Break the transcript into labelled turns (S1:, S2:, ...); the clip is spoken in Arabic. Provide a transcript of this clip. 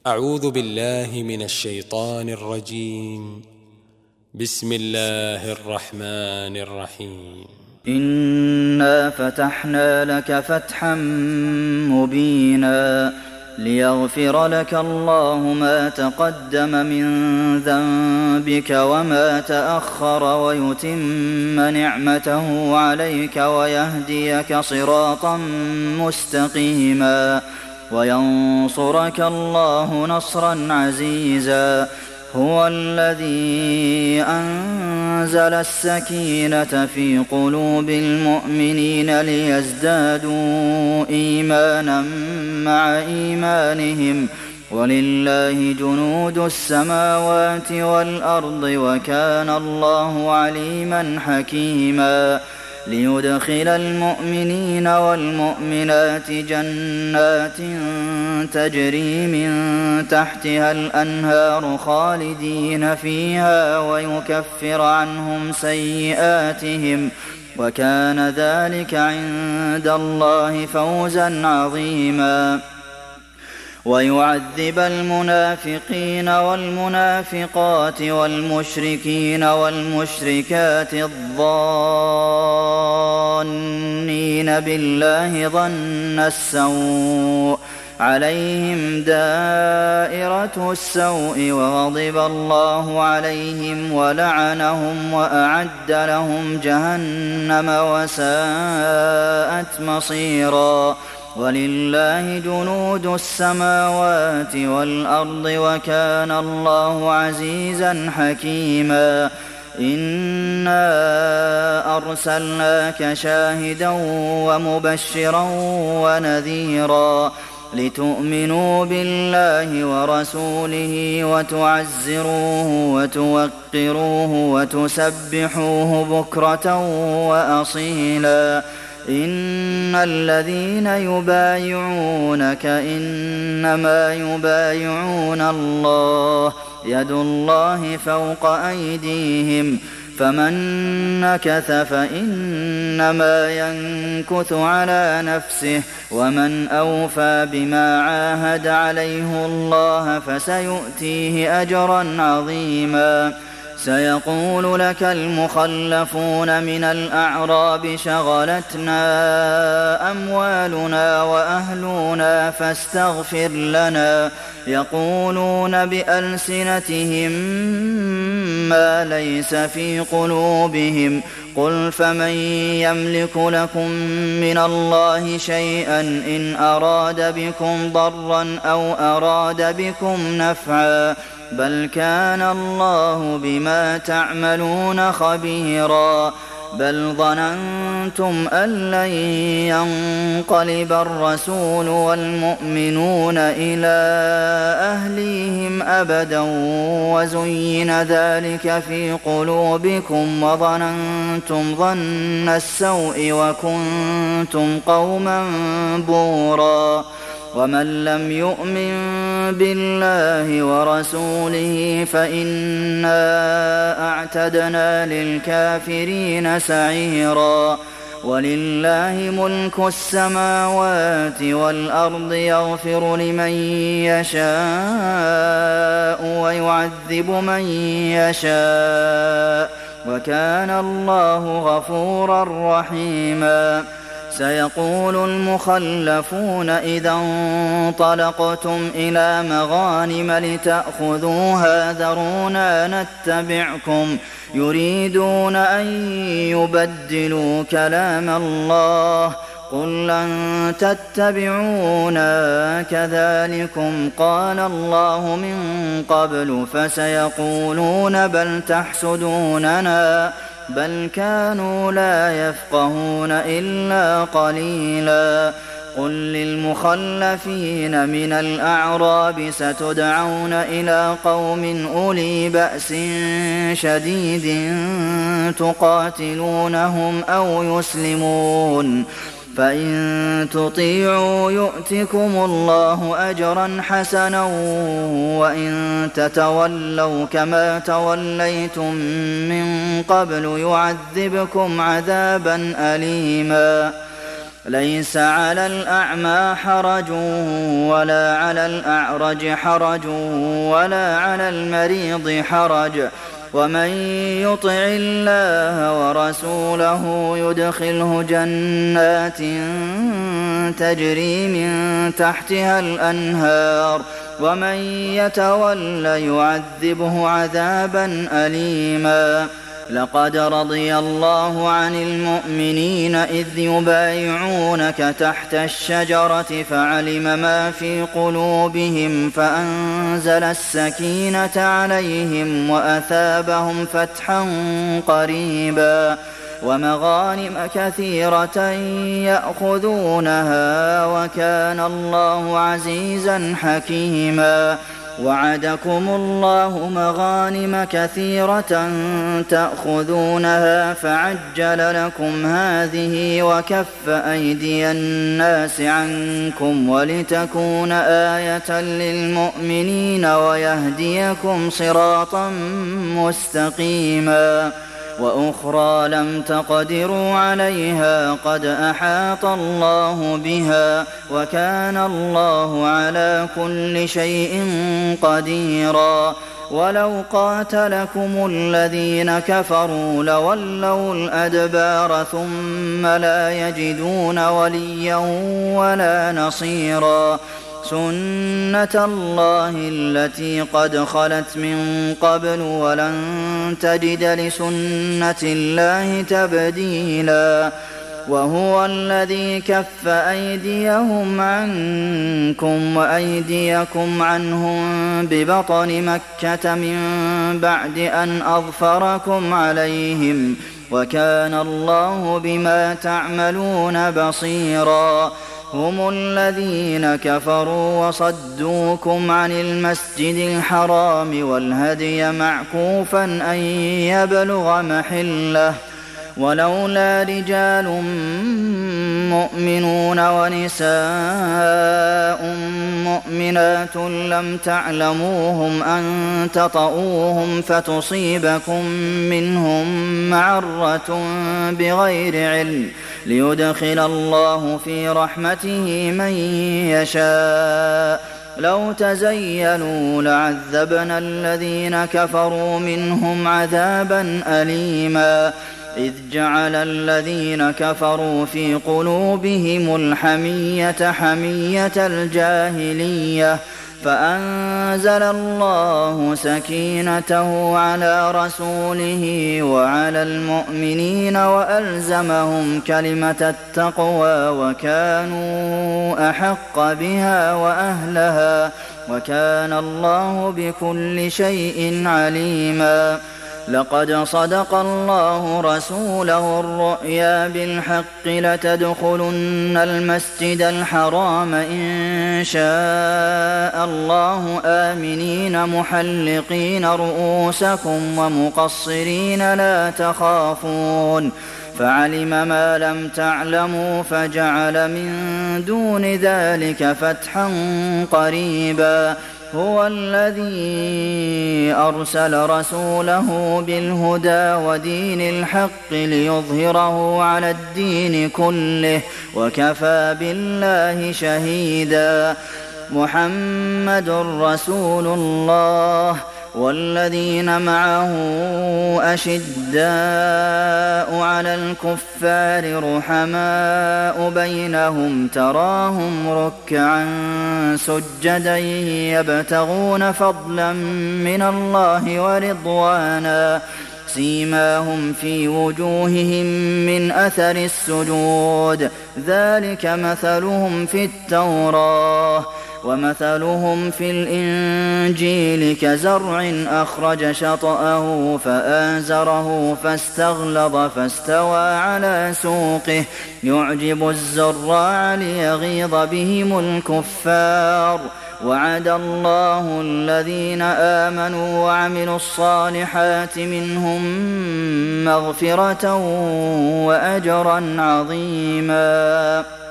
S1: أعوذ بالله من الشيطان الرجيم. بسم الله الرحمن الرحيم.
S2: إنا فتحنا لك فتحا مبينا ليغفر لك الله ما تقدم من ذنبك وما تأخر ويتم نعمته عليك ويهديك صراطا مستقيما وينصرك الله نصرا عزيزا. هو الذي أنزل السكينة في قلوب المؤمنين ليزدادوا إيمانا مع إيمانهم ولله جنود السماوات والأرض وكان الله عليما حكيما. ليدخل المؤمنين والمؤمنات جنات تجري من تحتها الأنهار خالدين فيها ويكفر عنهم سيئاتهم وكان ذلك عند الله فوزا عظيما. ويعذب المنافقين والمنافقات والمشركين والمشركات الظانين بالله ظن السوء عليهم دائرة السوء وغضب الله عليهم ولعنهم وأعد لهم جهنم وساءت مصيرا. ولله جنود السماوات والأرض وكان الله عزيزا حكيما. إنا أرسلناك شاهدا ومبشرا ونذيرا لتؤمنوا بالله ورسوله وتعزروه وتوقروه وتسبحوه بكرة وأصيلا. إن الذين يبايعونك إنما يبايعون الله يد الله فوق أيديهم فمن نكث فإنما ينكث على نفسه ومن أوفى بما عاهد عليه الله فسيؤتيه أجرا عظيما. سيقول لك المخلفون من الأعراب شغلتنا أموالنا وأهلنا فاستغفر لنا يقولون بألسنتهم ما ليس في قلوبهم قل فمن يملك لكم من الله شيئا إن أراد بكم ضرا أو أراد بكم نفعا بل كان الله بما تعملون خبيرا. بل ظننتم أن لن ينقلب الرسول والمؤمنون إلى أهليهم أبدا وزين ذلك في قلوبكم وظننتم ظن السوء وكنتم قوما بورا. ومن لم يؤمن بالله ورسوله فإنا أعتدنا للكافرين سعيرا. ولله ملك السماوات والأرض يغفر لمن يشاء ويعذب من يشاء وكان الله غفورا رحيما. سيقول المخلفون إذا انطلقتم إلى مغانم لتأخذوها ذرونا نتبعكم يريدون أن يبدلوا كلام الله قل لن تتبعونا كذلكم قال الله من قبل فسيقولون بل تحسدوننا بل كانوا لا يفقهون إلا قليلا. قل للمخلفين من الأعراب ستدعون إلى قوم أولي بأس شديد تقاتلونهم أو يسلمون فإن تطيعوا يؤتكم الله أجرا حسنا وإن تتولوا كما توليتم من قبل يعذبكم عذابا أليما. ليس على الأعمى حرج ولا على الأعرج حرج ولا على المريض حرج ومن يطع الله ورسوله يدخله جنات تجري من تحتها الأنهار ومن يتول يعذبه عذابا أليما. لقد رضي الله عن المؤمنين إذ يبايعونك تحت الشجرة فعلم ما في قلوبهم فأنزل السكينة عليهم وأثابهم فتحا قريبا ومغانم كثيرة يأخذونها وكان الله عزيزا حكيما. وعدكم الله مغانم كثيرة تأخذونها فعجل لكم هذه وكف أيدي الناس عنكم ولتكون آية للمؤمنين ويهديكم صراطا مستقيما. وأخرى لم تقدروا عليها قد أحاط الله بها وكان الله على كل شيء قديرا. ولو قاتلكم الذين كفروا لولوا الأدبار ثم لا يجدون وليا ولا نصيرا. سنة الله التي قد خلت من قبل ولن تجد لسنة الله تبديلا. وهو الذي كف أيديهم عنكم وأيديكم عنهم ببطن مكة من بعد أن أظفركم عليهم وكان الله بما تعملون بصيرا. هم الذين كفروا وصدوكم عن المسجد الحرام والهدي معكوفا أن يبلغ محله ولولا رجال مؤمنون ونساء مؤمنات لم تعلموهم أن تطؤوهم فتصيبكم منهم معرة بغير علم ليدخل الله في رحمته من يشاء. لو تزينوا لعذبنا الذين كفروا منهم عذابا أليما. إذ جعل الذين كفروا في قلوبهم الحمية حمية الجاهلية فأنزل الله سكينته على رسوله وعلى المؤمنين وألزمهم كلمة التقوى وكانوا أحق بها وأهلها وكان الله بكل شيء عليما. لقد صدق الله رسوله الرؤيا بالحق لتدخلن المسجد الحرام إن شاء الله آمنين محلقين رؤوسكم ومقصرين لا تخافون فعلم ما لم تعلموا فجعل من دون ذلك فتحا قريبا. هو الذي أرسل رسوله بالهدى ودين الحق ليظهره على الدين كله وكفى بالله شهيدا. محمد رسول الله والذين معه أشداء على الكفار رحماء بينهم تراهم ركعا سجدا يبتغون فضلا من الله ورضوانا سيماهم في وجوههم من أثر السجود ذلك مثلهم في التوراة ومثلهم في الإنجيل كزرع أخرج شطأه فآزره فاستغلظ فاستوى على سوقه يعجب الزراع ليغيظ بهم الكفار. وعد الله الذين آمنوا وعملوا الصالحات منهم مغفرة وأجرا عظيما.